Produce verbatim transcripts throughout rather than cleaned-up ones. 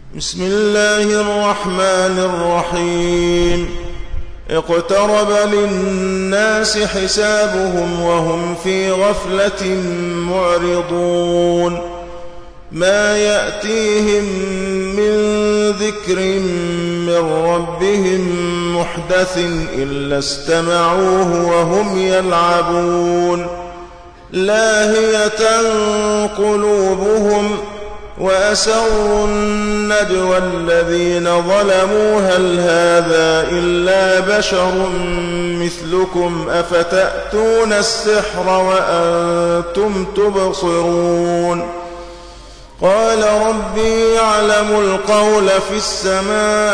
بسم الله الرحمن الرحيم اقترب للناس حسابهم وهم في غفلة معرضون ما يأتيهم من ذكر من ربهم محدث إلا استمعوه وهم يلعبون لاهية قلوبهم وأسروا النجوى الذين ظلموا هل هذا إلا بشر مثلكم أفتأتون السحر وأنتم تبصرون قال ربي يعلم القول في السماء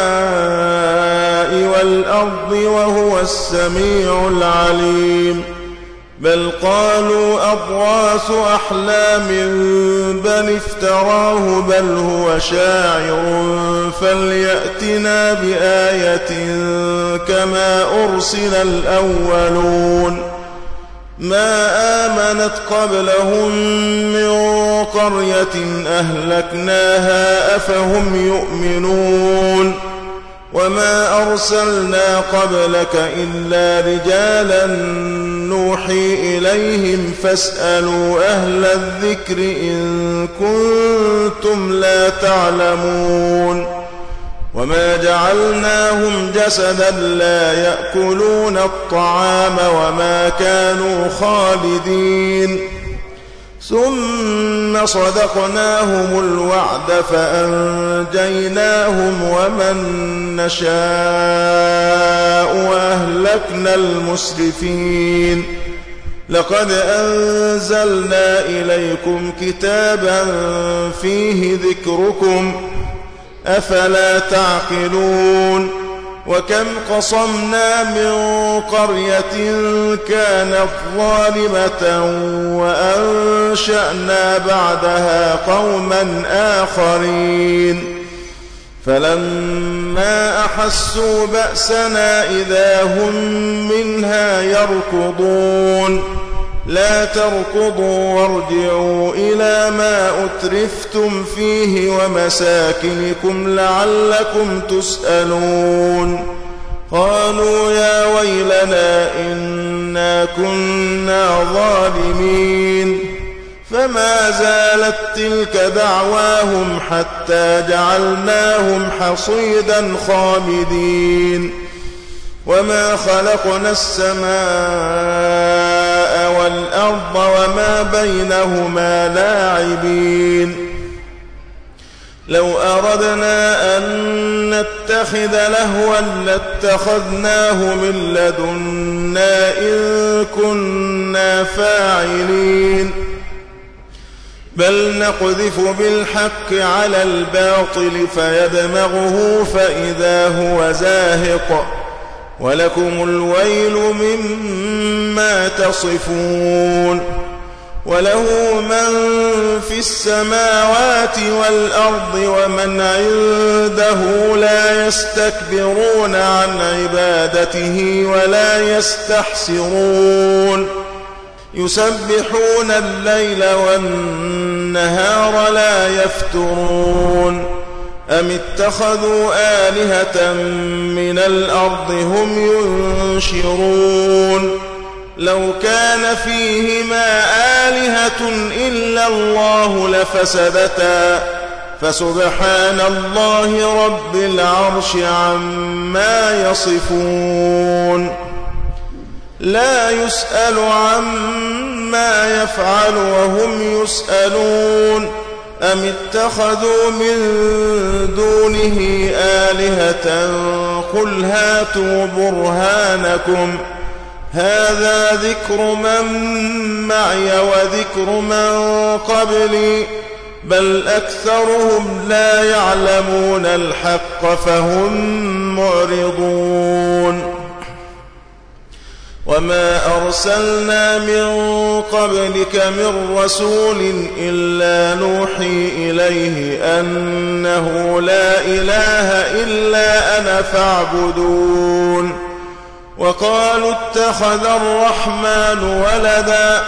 والأرض وهو السميع العليم بل قالوا أضغاث أحلام بل افتراه بل هو شاعر فليأتنا بآية كما أرسل الأولون ما آمنت قبلهم من قرية أهلكناها أفهم يؤمنون وما أرسلنا قبلك إلا رجالا نوحي إليهم فاسألوا أهل الذكر إن كنتم لا تعلمون وما جعلناهم جسدا لا يأكلون الطعام وما كانوا خالدين ثم صدقناهم الوعد فأنجيناهم ومن نشاء وأهلكنا المسرفين لقد أنزلنا إليكم كتابا فيه ذكركم أفلا تعقلون وكم قصمنا من قرية كانت ظالمة وأنشأنا بعدها قوما آخرين فلما أحسوا بأسنا إذا هم منها يركضون لا تركضوا وارجعوا إلى ما أترفتم فيه ومساكنكم لعلكم تسألون قالوا يا ويلنا إنا كنا ظالمين فما زالت تلك دعواهم حتى جعلناهم حصيدا خامدين وما خلقنا السماء والأرض وما بينهما لاعبين لو أردنا أن نتخذ لهوا لاتخذناه من لدنا إن كنا فاعلين بل نقذف بالحق على الباطل فيدمغه فإذا هو زاهق ولكم الويل مما تصفون وله من في السماوات والأرض ومن عنده لا يستكبرون عن عبادته ولا يستحسرون يسبحون الليل والنهار لا يفترون أم اتخذوا آلهة من الأرض هم ينشرون لو كان فيهما آلهة إلا الله لفسدتا فسبحان الله رب العرش عما يصفون لا يسأل عما يفعل وهم يسألون أم اتخذوا من دونه آلهة قل هاتوا برهانكم هذا ذكر من معي وذكر من قبلي بل أكثرهم لا يعلمون الحق فهم معرضون وما أرسلنا من قبلك من رسول إلا نوحي إليه أنه لا إله إلا أنا فاعبدون وقالوا اتخذ الرحمن ولدا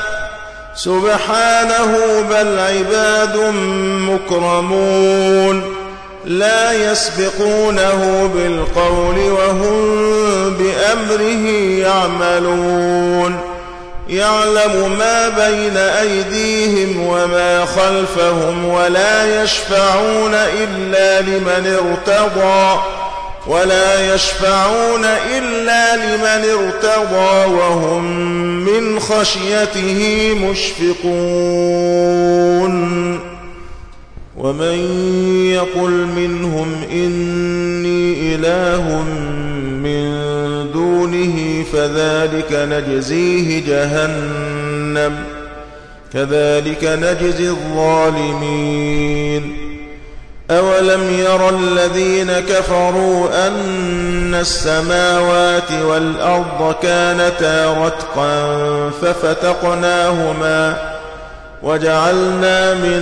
سبحانه بل عباد مكرمون لا يسبقونه بالقول وهم بأمره يعملون يعلم ما بين أيديهم وما خلفهم ولا يشفعون إلا لمن ارتضى ولا يشفعون إلا لمن ارتضى وهم من خشيته مشفقون ومن يقل منهم إني إله من دونه فذلك نجزيه جهنم كذلك نجزي الظالمين أولم ير الذين كفروا أن السماوات والأرض كانتا رتقا ففتقناهما وجعلنا من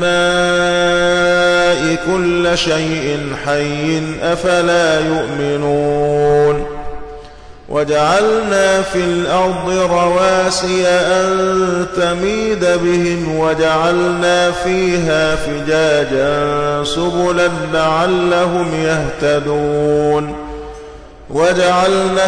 الماء كل شيء حي أفلا يؤمنون وجعلنا في الأرض رواسي أن تميد بهم وجعلنا فيها فجاجا سبلا لعلهم يهتدون وجعلنا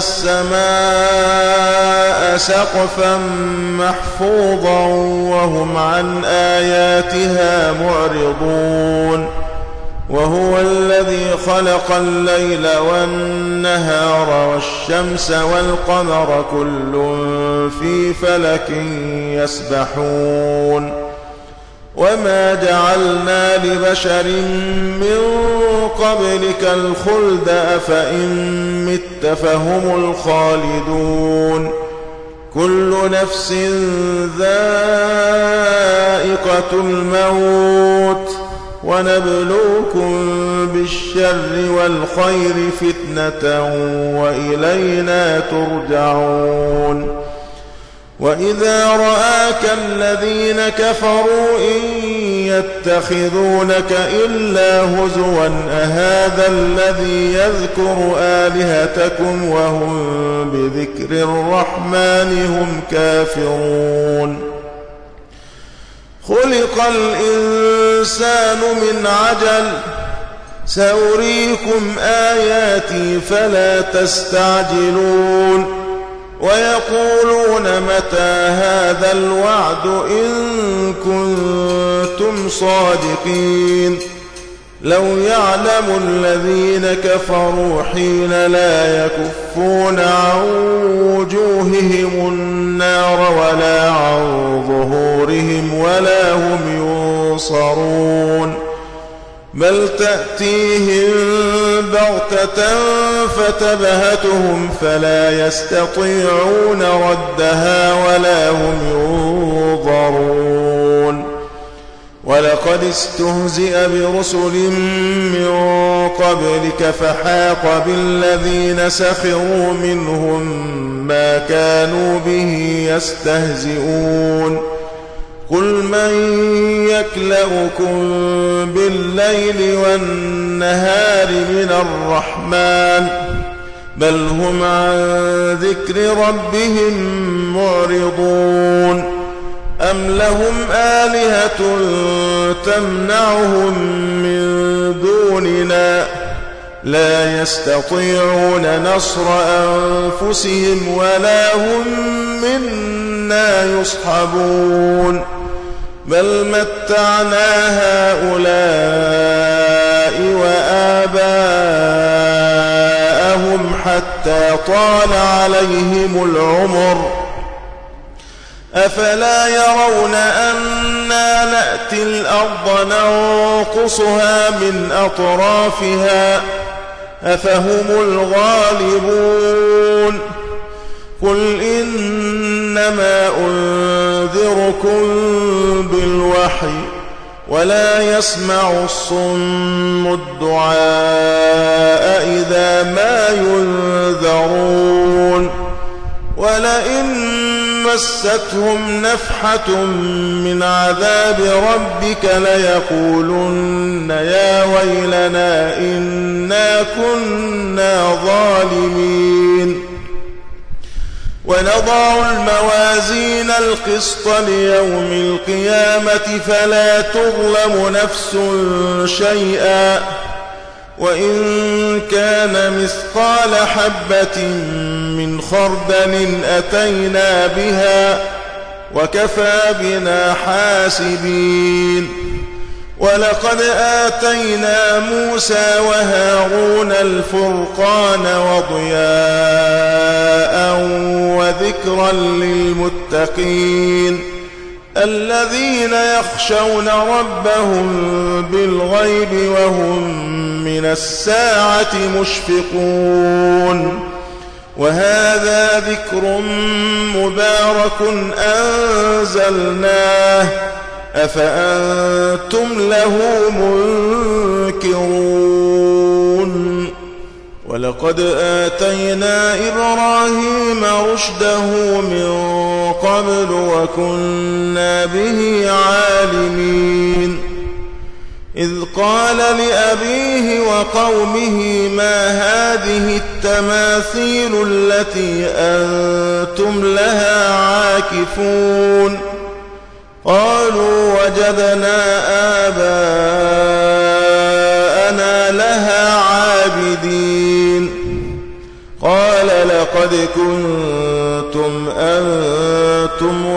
السماء سقفا محفوظا وهم عن آياتها معرضون وهو الذي خلق الليل والنهار والشمس والقمر كل في فلك يسبحون وما جعلنا لبشر من قبلك الخلد أفإن مت فهم الخالدون كل نفس ذائقة الموت ونبلوكم بالشر والخير فتنة وإلينا ترجعون وإذا رآك الذين كفروا إن يتخذونك إلا هزوا أهذا الذي يذكر آلهتكم وهم بذكر الرحمن هم كافرون خلق الإنسان من عجل سأريكم آياتي فلا تستعجلون ويقولون متى هذا الوعد إن كنتم صادقين لو يعلم الذين كفروا حين لا يكفون عن وجوههم النار ولا عن ظهورهم ولا هم ينصرون بل تأتيهم بغتة فتبهتهم فلا يستطيعون ردها ولا هم ينظرون ولقد استهزئ برسل من قبلك فحاق بالذين سخروا منهم ما كانوا به يستهزئون قل من يكلؤكم بالليل والنهار من الرحمن بل هم عن ذكر ربهم معرضون أم لهم آلهة تمنعهم من دوننا لا يستطيعون نصر أنفسهم ولا هم منا يصحبون بل متعنا هؤلاء وآباءهم حتى طال عليهم العمر أفلا يرون أنا نأتي الأرض ننقصها من أطرافها أفهم الغالبون قل إنما أنذركم بالوحي ولا يسمع الصم الدعاء إذا ما ينذرون ولئن مستهم نفحة من عذاب ربك ليقولن يا ويلنا إنا كنا ظالمين ونضع الموازين القسط ليوم القيامة فلا تظلم نفس شيئا وإن كان مثقال حبة من خردل أتينا بها وكفى بنا حاسبين. ولقد آتينا موسى وهارون الفرقان وضياء وذكرا للمتقين الذين يخشون ربهم بالغيب وهم من الساعة مشفقون. وهذا ذكر مبارك أنزلناه أفأنتم له منكرون. ولقد آتينا إبراهيم رشده من قبل وكنا به عالمين. إذ قال لأبيه وقومه ما هذه التماثيل التي أنتم لها عاكفون؟ قالوا وجدنا آباءنا لها عابدين. قال لقد كنتم أنتم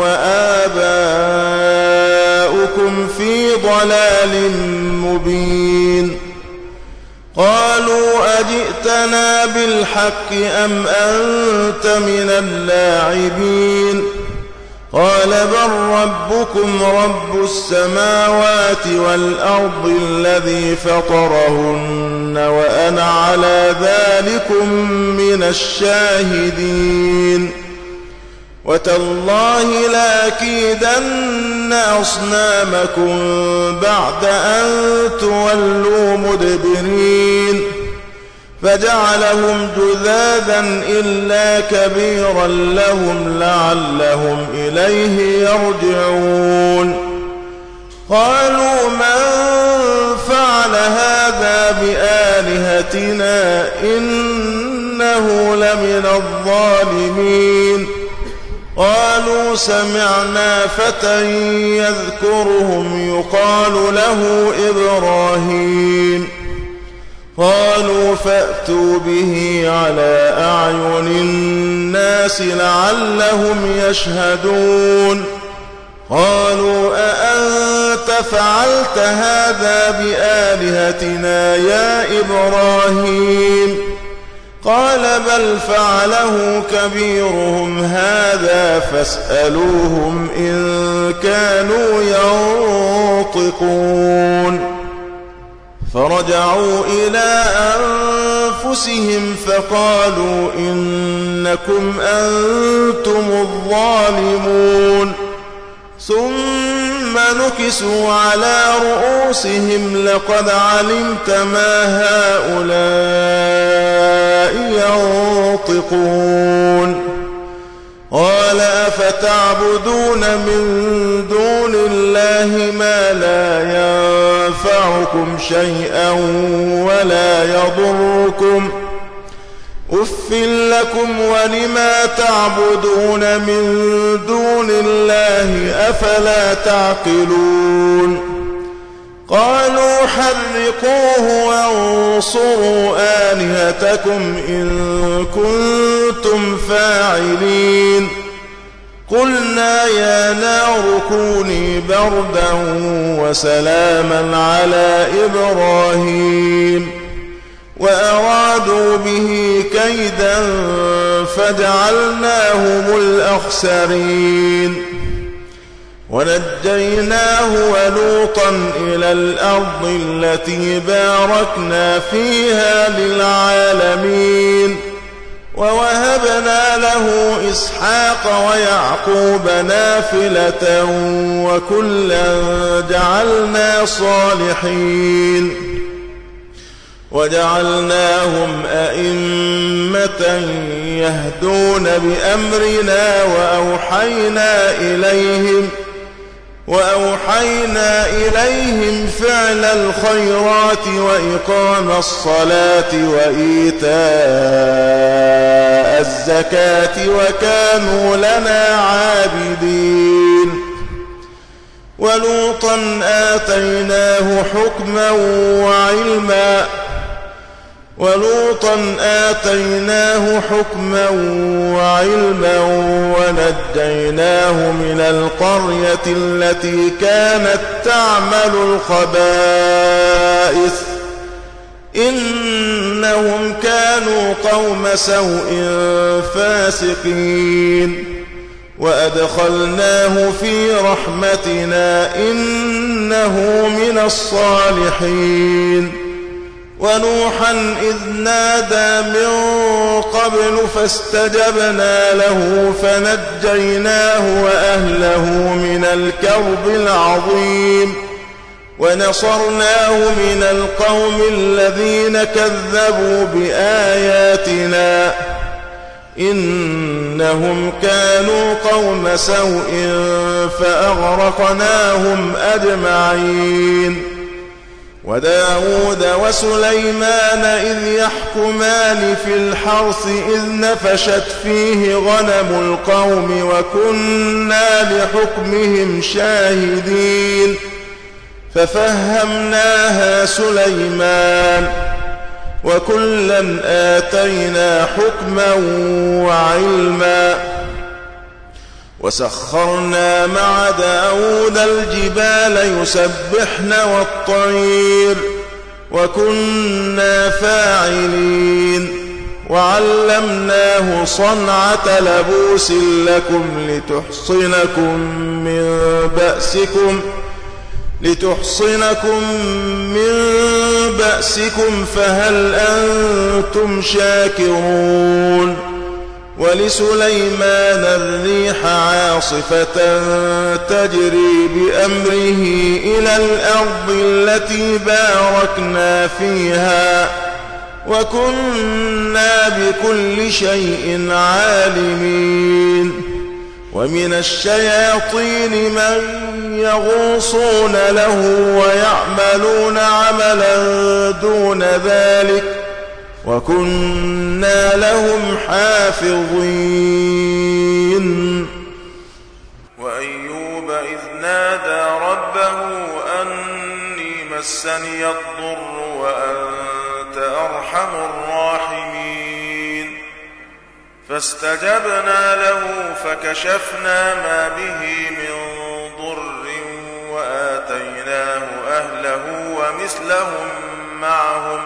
وآباؤكم في ضلال مبين. قالوا أجئتنا بالحق أم أنت من اللاعبين؟ قال بل ربكم رب السماوات والأرض الذي فطرهن وأنا على ذلكم من الشاهدين. وتالله لأكيدن أصنامكم بعد أن تولوا مدبرين. فجعلهم جذاذا إلا كبيرا لهم لعلهم إليه يرجعون. قالوا من فعل هذا بآلهتنا إنه لمن الظالمين. قالوا سمعنا فتى يذكرهم يقال له إبراهيم. قالوا فأتوا به على أعين الناس لعلهم يشهدون. قالوا أأنت فعلت هذا بآلهتنا يا إبراهيم؟ قال بل فعله كبيرهم هذا فاسألوهم إن كانوا ينطقون. فرجعوا إلى أنفسهم فقالوا إنكم أنتم الظالمون. ثم نكسوا على رؤوسهم لقد علمت ما هؤلاء ينطقون. قال أفتعبدون من دون الله ما لا ينفعكم شيئا ولا يضركم أف لكم ولما تعبدون من دون الله أفلا تعقلون. قالوا حرقوه وانصروا آلهتكم إن كنتم فاعلين. قلنا يا نار كوني بردا وسلاما على إبراهيم وأرادوا به كيدا فجعلناهم الأخسرين. ونجيناه ولوطا إلى الأرض التي باركنا فيها للعالمين. ووهبنا له إسحاق ويعقوب نافلة وكلا جعلنا صالحين. وجعلناهم أئمة يهدون بأمرنا وأوحينا إليهم وأوحينا إليهم فعل الخيرات وإقام الصلاة وإيتاء الزكاة وكانوا لنا عابدين. ولوطا آتيناه حكما وعلما ولوطا آتيناه حكما وعلما ونجيناه من القرية التي كانت تعمل الخبائث إنهم كانوا قوم سوء فاسقين وأدخلناه في رحمتنا إنه من الصالحين ونوحا إذ نادى من قبل فاستجبنا له فنجيناه وأهله من الكرب العظيم ونصرناه من القوم الذين كذبوا بآياتنا إنهم كانوا قوم سوء فأغرقناهم أجمعين وداود وسليمان إذ يحكمان في الحرث إذ نفشت فيه غنم القوم وكنا لحكمهم شاهدين ففهمناها سليمان وكلا آتينا حكما وعلما وسخرنا مع داود الجبال يسبحن والطير وكنا فاعلين وعلمناه صنعة لبوس لكم لتحصنكم من بأسكم لتحصنكم من بأسكم فهل أنتم شاكرون ولسليمان الريح عاصفة تجري بأمره إلى الأرض التي باركنا فيها وكنا بكل شيء عالمين ومن الشياطين من يغوصون له ويعملون عملا دون ذلك وكنا لهم حافظين وأيوب إذ نادى ربه أني مسني الضر وأنت أرحم الراحمين فاستجبنا له فكشفنا ما به من ضر وآتيناه أهله ومثلهم معهم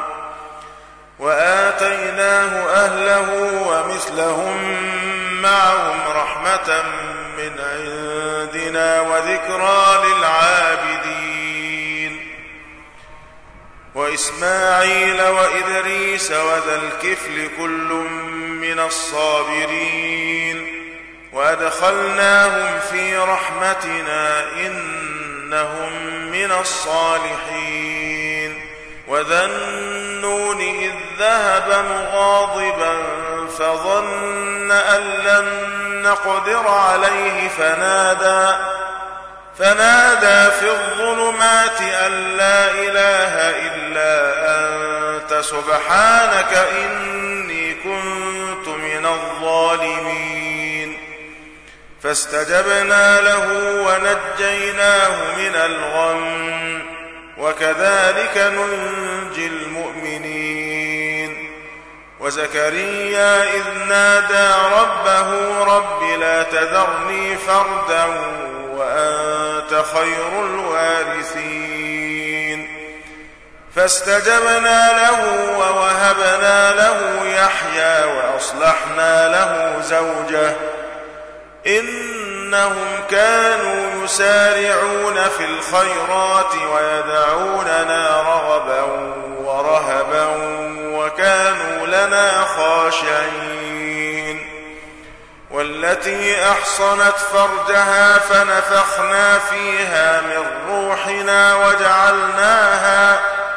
وآتيناه أهله ومثلهم معهم رحمة من عندنا وذكرى للعابدين وإسماعيل وإدريس وذا الكفل كل من الصابرين وأدخلناهم في رحمتنا إنهم من الصالحين وذا النون إذ ذهب مغاضبا فظن أن لن نقدر عليه فنادى فنادى في الظلمات أن لا إله إلا أنت سبحانك إني كنت من الظالمين فاستجبنا له ونجيناه من الغم وكذلك ننجي المؤمنين وزكريا إذ نادى ربه رب لا تذرني فردا وأنت خير الوارثين فاستجبنا له ووهبنا له يحيى وأصلحنا له زوجه إنهم كانوا يسارعون في الخيرات ويدعوننا رغبا ورهبا وكانوا لنا خاشعين والتي أحصنت فرجها فنفخنا فيها من روحنا وجعلناها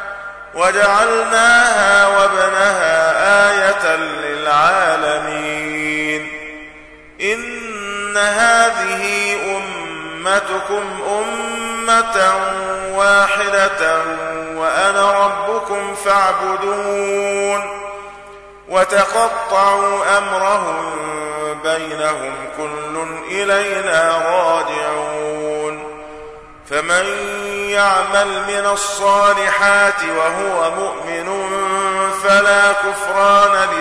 وجعلناها وابنها آية للعالمين إن هذه أمتكم أمة واحدة وأنا ربكم فاعبدون وتقطعوا أمرهم بينهم كل إلينا راجعون فمن يعمل من الصالحات وهو مؤمن فلا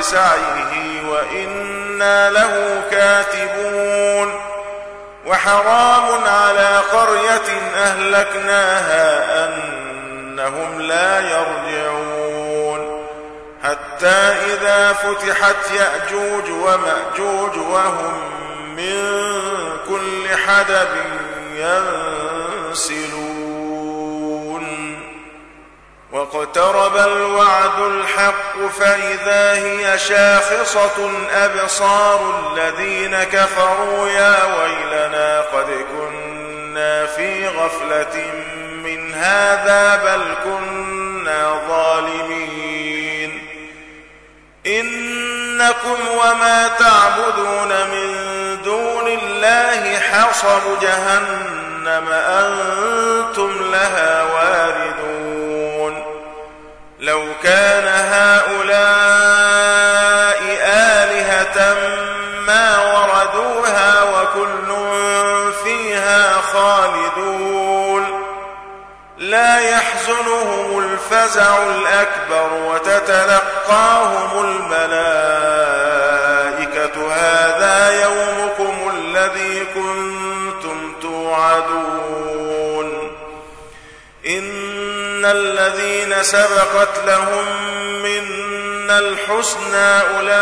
بسعيه وإنا له كاتبون وحرام على قرية أهلكناها أنهم لا يرجعون حتى إذا فتحت يأجوج ومأجوج وهم من كل حدب ينسلون واقترب الوعد الحق فإذا هي شاخصة أبصار الذين كفروا يا ويلنا قد كنا في غفلة من هذا بل كنا ظالمين إنكم وما تعبدون من دون الله حصب جهنم أنتم لها واردون لو كان هؤلاء آلهة ما وردوها وكل فيها خالدون لا يحزنهم الفزع الأكبر وتتلقاهم الملائكة هذا يومكم الذي كنتم توعدون إن الذين سبقت لهم منا الحسنى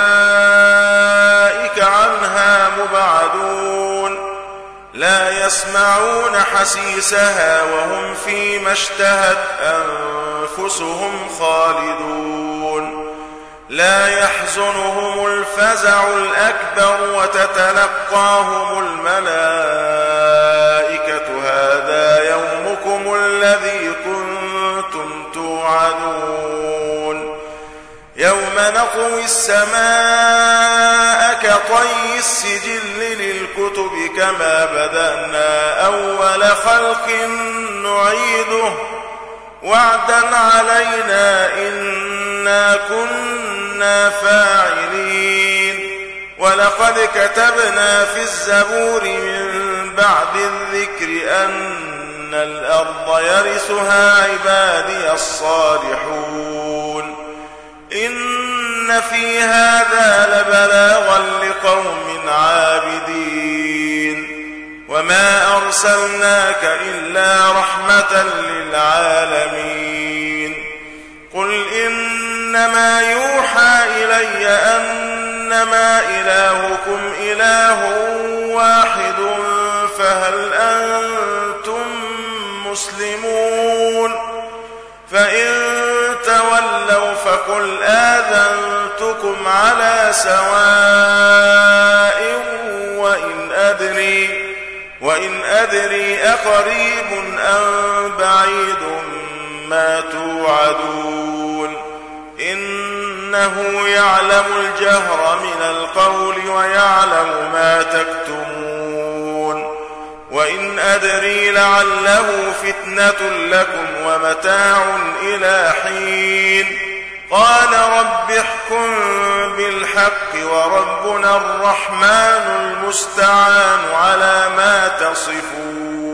أولئك عنها مبعدون لا يسمعون حسيسها وهم فيما اشتهت أنفسهم خالدون لا يحزنهم الفزع الأكبر وتتلقاهم الملائكة هذا يومكم الذي كنتم توعدون يوم نطوي السماء كطي السجل للكتب كما بدأنا أول خلق نعيده وعدا علينا إنا كنا فاعلين ولقد كتبنا في الزبور من بعد الذكر أن الأرض يرثها عبادي الصالحون إن في هذا لبلاغا لقوم عابدين وما أرسلناك إلا رحمة للعالمين قل إنما يوحى إلي أنما إلهكم إله واحد فهل أنتم مسلمون فإن تولوا فقل آذنتكم على سواء وإن أدري وإن أدري أقريب أم بعيد ما توعدون إنه يعلم الجهر من القول ويعلم ما تكتمون وإن أدري لعله فتنة لكم ومتاع إلى حين قال رب احكم بالحق وربنا الرحمن المستعان على ما تصفون